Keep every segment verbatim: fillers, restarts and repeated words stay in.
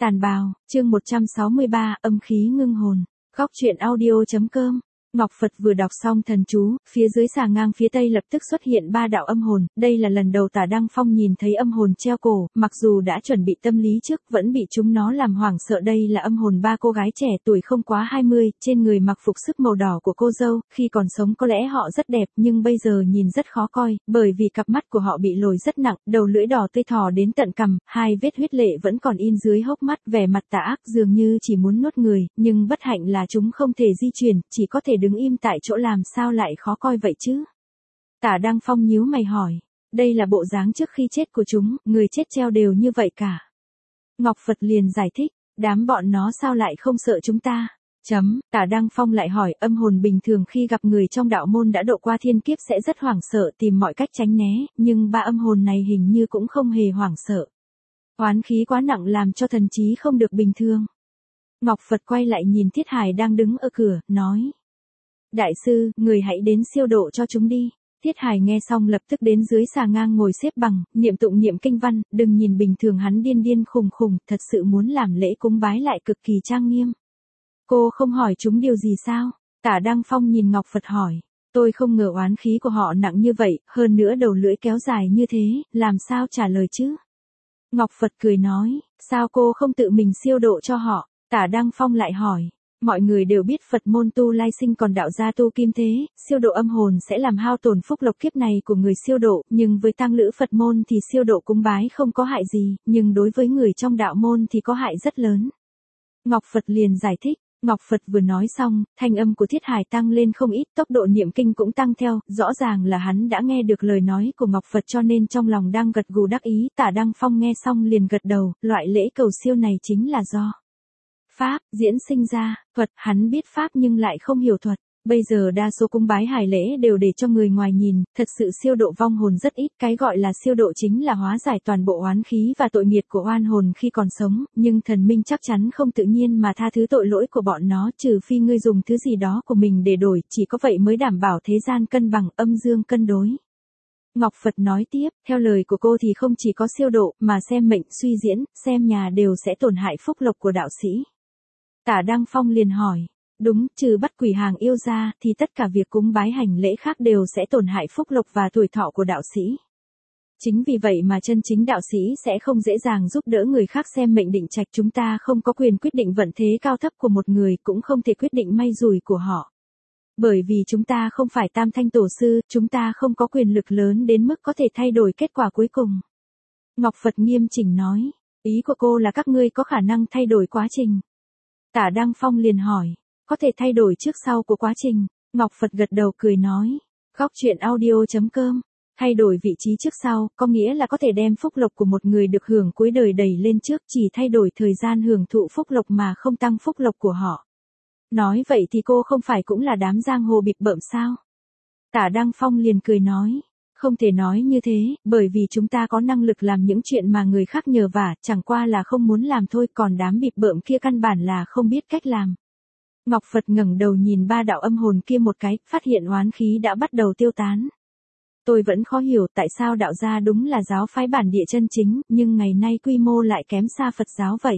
Tàn bào, chương một trăm sáu mươi ba, âm khí ngưng hồn. Góc truyện audio chấm com. Ngọc Phật vừa đọc xong thần chú, phía dưới xà ngang phía tây lập tức xuất hiện ba đạo âm hồn, đây là lần đầu Tả Đăng Phong nhìn thấy âm hồn treo cổ, mặc dù đã chuẩn bị tâm lý trước, vẫn bị chúng nó làm hoảng sợ. Đây là âm hồn ba cô gái trẻ tuổi không quá hai mươi, trên người mặc phục sức màu đỏ của cô dâu, khi còn sống có lẽ họ rất đẹp, nhưng bây giờ nhìn rất khó coi, bởi vì cặp mắt của họ bị lồi rất nặng, đầu lưỡi đỏ tươi thò đến tận cằm, hai vết huyết lệ vẫn còn in dưới hốc mắt, vẻ mặt tà ác dường như chỉ muốn nuốt người, nhưng bất hạnh là chúng không thể di chuyển, chỉ có thể đứng im tại chỗ, làm sao lại khó coi vậy chứ? Tả Đăng Phong nhíu mày hỏi, đây là bộ dáng trước khi chết của chúng, người chết treo đều như vậy cả. Ngọc Phật liền giải thích, đám bọn nó sao lại không sợ chúng ta? Chấm, Tả Đăng Phong lại hỏi, âm hồn bình thường khi gặp người trong đạo môn đã độ qua thiên kiếp sẽ rất hoảng sợ, tìm mọi cách tránh né, nhưng ba âm hồn này hình như cũng không hề hoảng sợ. Oán khí quá nặng làm cho thần trí không được bình thường. Ngọc Phật quay lại nhìn Thiết Hải đang đứng ở cửa, nói. Đại sư, người hãy đến siêu độ cho chúng đi. Thiết Hải nghe xong lập tức đến dưới xà ngang ngồi xếp bằng, niệm tụng niệm kinh văn, đừng nhìn bình thường hắn điên điên khùng khùng, thật sự muốn làm lễ cúng bái lại cực kỳ trang nghiêm. Cô không hỏi chúng điều gì sao? Tả Đăng Phong nhìn Ngọc Phật hỏi. Tôi không ngờ oán khí của họ nặng như vậy, hơn nữa đầu lưỡi kéo dài như thế, làm sao trả lời chứ? Ngọc Phật cười nói, sao cô không tự mình siêu độ cho họ? Tả Đăng Phong lại hỏi. Mọi người đều biết Phật môn tu lai sinh còn đạo gia tu kim thế, siêu độ âm hồn sẽ làm hao tổn phúc lộc kiếp này của người siêu độ, nhưng với tăng lữ Phật môn thì siêu độ cúng bái không có hại gì, nhưng đối với người trong đạo môn thì có hại rất lớn. Ngọc Phật liền giải thích, Ngọc Phật vừa nói xong, thanh âm của Thiết Hải tăng lên không ít, tốc độ niệm kinh cũng tăng theo, rõ ràng là hắn đã nghe được lời nói của Ngọc Phật cho nên trong lòng đang gật gù đắc ý. Tả Đăng Phong nghe xong liền gật đầu, loại lễ cầu siêu này chính là do Pháp, diễn sinh ra, thuật, hắn biết Pháp nhưng lại không hiểu thuật. Bây giờ đa số cúng bái hài lễ đều để cho người ngoài nhìn, thật sự siêu độ vong hồn rất ít, cái gọi là siêu độ chính là hóa giải toàn bộ oán khí và tội nghiệp của oan hồn khi còn sống, nhưng thần minh chắc chắn không tự nhiên mà tha thứ tội lỗi của bọn nó, trừ phi ngươi dùng thứ gì đó của mình để đổi, chỉ có vậy mới đảm bảo thế gian cân bằng, âm dương cân đối. Ngọc Phật nói tiếp, theo lời của cô thì không chỉ có siêu độ, mà xem mệnh, suy diễn, xem nhà đều sẽ tổn hại phúc lộc của đạo sĩ. Tả Đăng Phong liền hỏi, đúng, trừ bắt quỷ hàng yêu ra, thì tất cả việc cúng bái hành lễ khác đều sẽ tổn hại phúc lộc và tuổi thọ của đạo sĩ. Chính vì vậy mà chân chính đạo sĩ sẽ không dễ dàng giúp đỡ người khác xem mệnh định trạch, chúng ta không có quyền quyết định vận thế cao thấp của một người, cũng không thể quyết định may rủi của họ. Bởi vì chúng ta không phải tam thanh tổ sư, chúng ta không có quyền lực lớn đến mức có thể thay đổi kết quả cuối cùng. Ngọc Phật nghiêm chỉnh nói, ý của cô là các ngươi có khả năng thay đổi quá trình. Tả Đăng Phong liền hỏi, có thể thay đổi trước sau của quá trình. Ngọc Phật gật đầu cười nói, góc truyện audio chấm com, thay đổi vị trí trước sau, có nghĩa là có thể đem phúc lộc của một người được hưởng cuối đời đẩy lên trước, chỉ thay đổi thời gian hưởng thụ phúc lộc mà không tăng phúc lộc của họ. Nói vậy thì cô không phải cũng là đám giang hồ bịp bợm sao? Tả Đăng Phong liền cười nói, không thể nói như thế, bởi vì chúng ta có năng lực làm những chuyện mà người khác nhờ vả, chẳng qua là không muốn làm thôi, còn đám bịp bợm kia căn bản là không biết cách làm. Ngọc Phật ngẩng đầu nhìn ba đạo âm hồn kia một cái, phát hiện oán khí đã bắt đầu tiêu tán. Tôi vẫn khó hiểu tại sao đạo gia đúng là giáo phái bản địa chân chính, nhưng ngày nay quy mô lại kém xa Phật giáo vậy.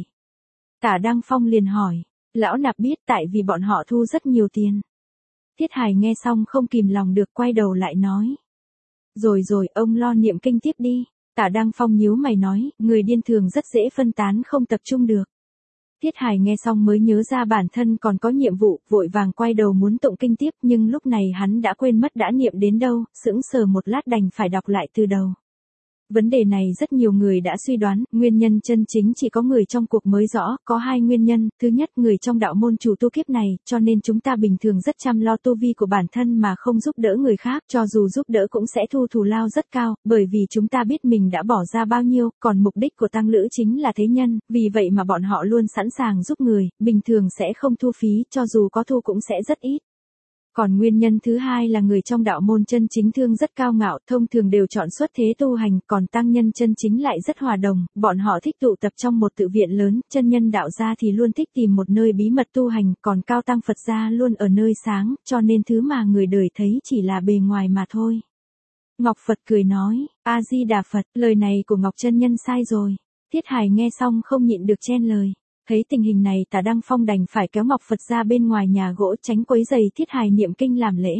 Tả Đăng Phong liền hỏi, lão nạp biết tại vì bọn họ thu rất nhiều tiền. Thiết Hải nghe xong không kìm lòng được quay đầu lại nói. Rồi rồi, ông lo niệm kinh tiếp đi. Tả Đăng Phong nhíu mày nói, người điên thường rất dễ phân tán không tập trung được. Thiết Hải nghe xong mới nhớ ra bản thân còn có nhiệm vụ, vội vàng quay đầu muốn tụng kinh tiếp, nhưng lúc này hắn đã quên mất đã niệm đến đâu, sững sờ một lát đành phải đọc lại từ đầu. Vấn đề này rất nhiều người đã suy đoán, nguyên nhân chân chính chỉ có người trong cuộc mới rõ, có hai nguyên nhân, thứ nhất người trong đạo môn chủ tu kiếp này, cho nên chúng ta bình thường rất chăm lo tu vi của bản thân mà không giúp đỡ người khác, cho dù giúp đỡ cũng sẽ thu thù lao rất cao, bởi vì chúng ta biết mình đã bỏ ra bao nhiêu, còn mục đích của tăng lữ chính là thế nhân, vì vậy mà bọn họ luôn sẵn sàng giúp người, bình thường sẽ không thu phí, cho dù có thu cũng sẽ rất ít. Còn nguyên nhân thứ hai là người trong đạo môn chân chính thương rất cao ngạo, thông thường đều chọn xuất thế tu hành, còn tăng nhân chân chính lại rất hòa đồng, bọn họ thích tụ tập trong một tự viện lớn, chân nhân đạo gia thì luôn thích tìm một nơi bí mật tu hành, còn cao tăng Phật gia luôn ở nơi sáng, cho nên thứ mà người đời thấy chỉ là bề ngoài mà thôi. Ngọc Phật cười nói, A-di-đà Phật, lời này của Ngọc chân nhân sai rồi. Thiết Hải nghe xong không nhịn được chen lời. Thấy tình hình này Tả Đăng Phong đành phải kéo Ngọc Phật ra bên ngoài nhà gỗ tránh quấy giày Thiết Hải niệm kinh làm lễ.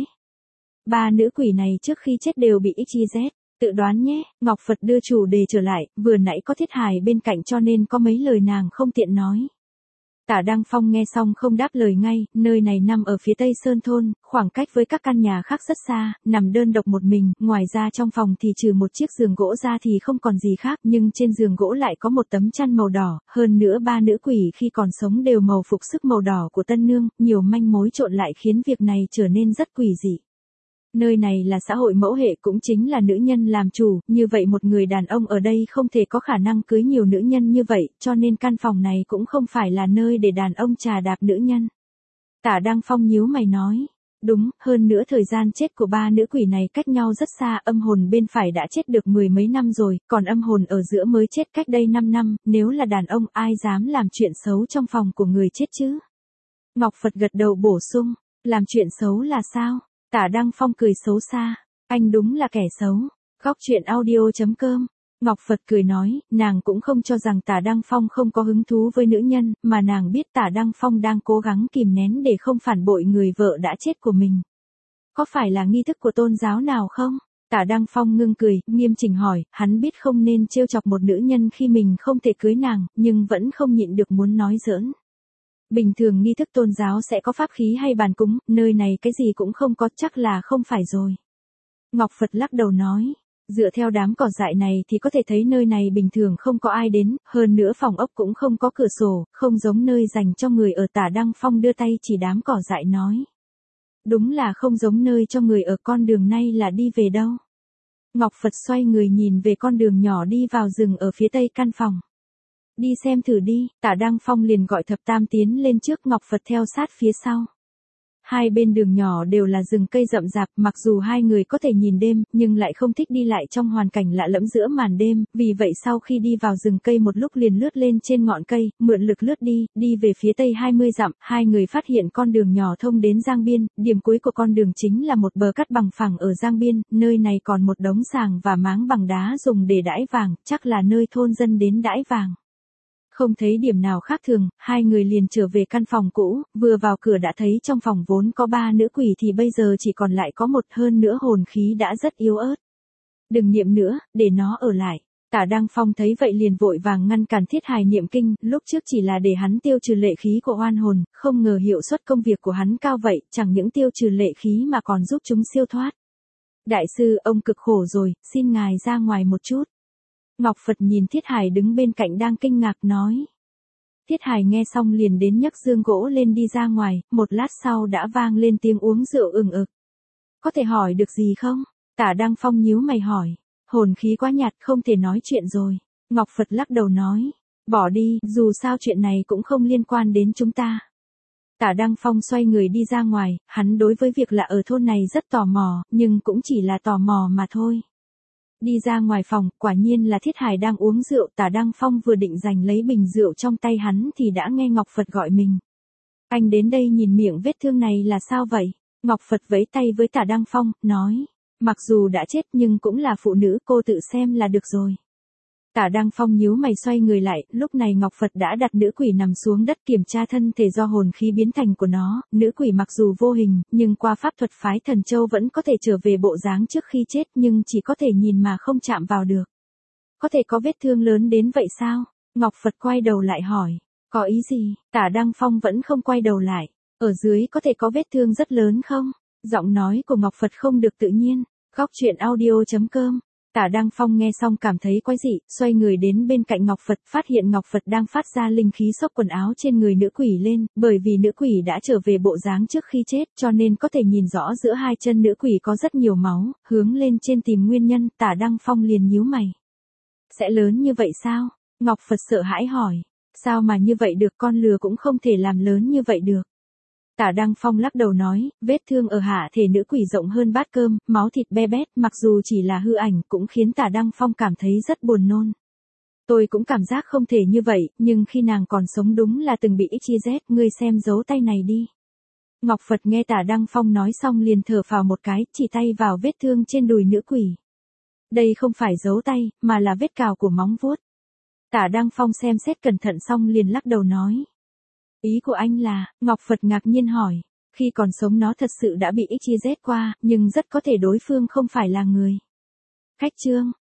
Ba nữ quỷ này trước khi chết đều bị ích i dét. Tự đoán nhé, Ngọc Phật đưa chủ đề trở lại, vừa nãy có Thiết Hải bên cạnh cho nên có mấy lời nàng không tiện nói. Tả Đăng Phong nghe xong không đáp lời ngay, nơi này nằm ở phía tây Sơn Thôn, khoảng cách với các căn nhà khác rất xa, nằm đơn độc một mình, ngoài ra trong phòng thì trừ một chiếc giường gỗ ra thì không còn gì khác, nhưng trên giường gỗ lại có một tấm chăn màu đỏ, hơn nữa ba nữ quỷ khi còn sống đều màu phục sức màu đỏ của tân nương, nhiều manh mối trộn lại khiến việc này trở nên rất quỷ dị. Nơi này là xã hội mẫu hệ cũng chính là nữ nhân làm chủ, như vậy một người đàn ông ở đây không thể có khả năng cưới nhiều nữ nhân như vậy, cho nên căn phòng này cũng không phải là nơi để đàn ông trà đạp nữ nhân. Tả Đăng Phong nhíu mày nói, đúng, hơn nữa thời gian chết của ba nữ quỷ này cách nhau rất xa, âm hồn bên phải đã chết được mười mấy năm rồi, còn âm hồn ở giữa mới chết cách đây năm năm, nếu là đàn ông ai dám làm chuyện xấu trong phòng của người chết chứ? Ngọc Phật gật đầu bổ sung, làm chuyện xấu là sao? Tả Đăng Phong cười xấu xa, anh đúng là kẻ xấu. Góc truyện audio chấm com. Ngọc Phật cười nói, nàng cũng không cho rằng Tả Đăng Phong không có hứng thú với nữ nhân, mà nàng biết Tả Đăng Phong đang cố gắng kìm nén để không phản bội người vợ đã chết của mình. Có phải là nghi thức của tôn giáo nào không? Tả Đăng Phong ngưng cười, nghiêm chỉnh hỏi, hắn biết không nên trêu chọc một nữ nhân khi mình không thể cưới nàng, nhưng vẫn không nhịn được muốn nói giỡn. Bình thường nghi thức tôn giáo sẽ có pháp khí hay bàn cúng, nơi này cái gì cũng không có, chắc là không phải rồi. Ngọc Phật lắc đầu nói, dựa theo đám cỏ dại này thì có thể thấy nơi này bình thường không có ai đến, hơn nữa phòng ốc cũng không có cửa sổ, không giống nơi dành cho người ở. Tả Đăng Phong đưa tay chỉ đám cỏ dại nói. Đúng là không giống nơi cho người ở, con đường này là đi về đâu? Ngọc Phật xoay người nhìn về con đường nhỏ đi vào rừng ở phía tây căn phòng. Đi xem thử đi, Tả Đăng Phong liền gọi Thập Tam tiến lên trước, Ngọc Phật theo sát phía sau. Hai bên đường nhỏ đều là rừng cây rậm rạp, mặc dù hai người có thể nhìn đêm, nhưng lại không thích đi lại trong hoàn cảnh lạ lẫm giữa màn đêm, vì vậy sau khi đi vào rừng cây một lúc liền lướt lên trên ngọn cây, mượn lực lướt đi, đi về phía tây hai mươi dặm, hai người phát hiện con đường nhỏ thông đến Giang Biên, điểm cuối của con đường chính là một bờ cát bằng phẳng ở Giang Biên, nơi này còn một đống sàng và máng bằng đá dùng để đãi vàng, chắc là nơi thôn dân đến đãi vàng. Không thấy điểm nào khác thường, hai người liền trở về căn phòng cũ, vừa vào cửa đã thấy trong phòng vốn có ba nữ quỷ thì bây giờ chỉ còn lại có một, hơn nữa hồn khí đã rất yếu ớt. Đừng niệm nữa, để nó ở lại. Tả Đăng Phong thấy vậy liền vội vàng ngăn cản Thiết Hải niệm kinh, lúc trước chỉ là để hắn tiêu trừ lệ khí của oan hồn, không ngờ hiệu suất công việc của hắn cao vậy, chẳng những tiêu trừ lệ khí mà còn giúp chúng siêu thoát. Đại sư, ông cực khổ rồi, xin ngài ra ngoài một chút. Ngọc Phật nhìn Thiết Hải đứng bên cạnh đang kinh ngạc nói. Thiết Hải nghe xong liền đến nhấc giường gỗ lên đi ra ngoài, một lát sau đã vang lên tiếng uống rượu ừng ực. Có thể hỏi được gì không? Tả Đăng Phong nhíu mày hỏi. Hồn khí quá nhạt không thể nói chuyện rồi. Ngọc Phật lắc đầu nói. Bỏ đi, dù sao chuyện này cũng không liên quan đến chúng ta. Tả Đăng Phong xoay người đi ra ngoài, hắn đối với việc là ở thôn này rất tò mò, nhưng cũng chỉ là tò mò mà thôi. Đi ra ngoài phòng, quả nhiên là Thiết Hải đang uống rượu, Tả Đăng Phong vừa định giành lấy bình rượu trong tay hắn thì đã nghe Ngọc Phật gọi mình. Anh đến đây nhìn miệng vết thương này là sao vậy? Ngọc Phật vẫy tay với Tả Đăng Phong, nói, mặc dù đã chết nhưng cũng là phụ nữ, cô tự xem là được rồi. Tả Đăng Phong nhíu mày xoay người lại, lúc này Ngọc Phật đã đặt nữ quỷ nằm xuống đất kiểm tra thân thể do hồn khí biến thành của nó, nữ quỷ mặc dù vô hình, nhưng qua pháp thuật phái Thần Châu vẫn có thể trở về bộ dáng trước khi chết nhưng chỉ có thể nhìn mà không chạm vào được. Có thể có vết thương lớn đến vậy sao? Ngọc Phật quay đầu lại hỏi, có ý gì? Tả Đăng Phong vẫn không quay đầu lại, ở dưới có thể có vết thương rất lớn không? Giọng nói của Ngọc Phật không được tự nhiên. Góc truyện audio chấm com. Tả Đăng Phong nghe xong cảm thấy quái dị, xoay người đến bên cạnh Ngọc Phật, phát hiện Ngọc Phật đang phát ra linh khí xốc quần áo trên người nữ quỷ lên, bởi vì nữ quỷ đã trở về bộ dáng trước khi chết, cho nên có thể nhìn rõ giữa hai chân nữ quỷ có rất nhiều máu, hướng lên trên tìm nguyên nhân, Tả Đăng Phong liền nhíu mày. Sẽ lớn như vậy sao? Ngọc Phật sợ hãi hỏi. Sao mà như vậy được, con lừa cũng không thể làm lớn như vậy được. Tả Đăng Phong lắc đầu nói, vết thương ở hạ thể nữ quỷ rộng hơn bát cơm, máu thịt be bét, mặc dù chỉ là hư ảnh cũng khiến Tả Đăng Phong cảm thấy rất buồn nôn. Tôi cũng cảm giác không thể như vậy, nhưng khi nàng còn sống đúng là từng bị ích i dét, ngươi xem dấu tay này đi. Ngọc Phật nghe Tả Đăng Phong nói xong liền thở phào một cái, chỉ tay vào vết thương trên đùi nữ quỷ. Đây không phải dấu tay, mà là vết cào của móng vuốt. Tả Đăng Phong xem xét cẩn thận xong liền lắc đầu nói. Ý của anh là, Ngọc Phật ngạc nhiên hỏi. Khi còn sống nó thật sự đã bị ích chia rét qua, nhưng rất có thể đối phương không phải là người. Khách trương,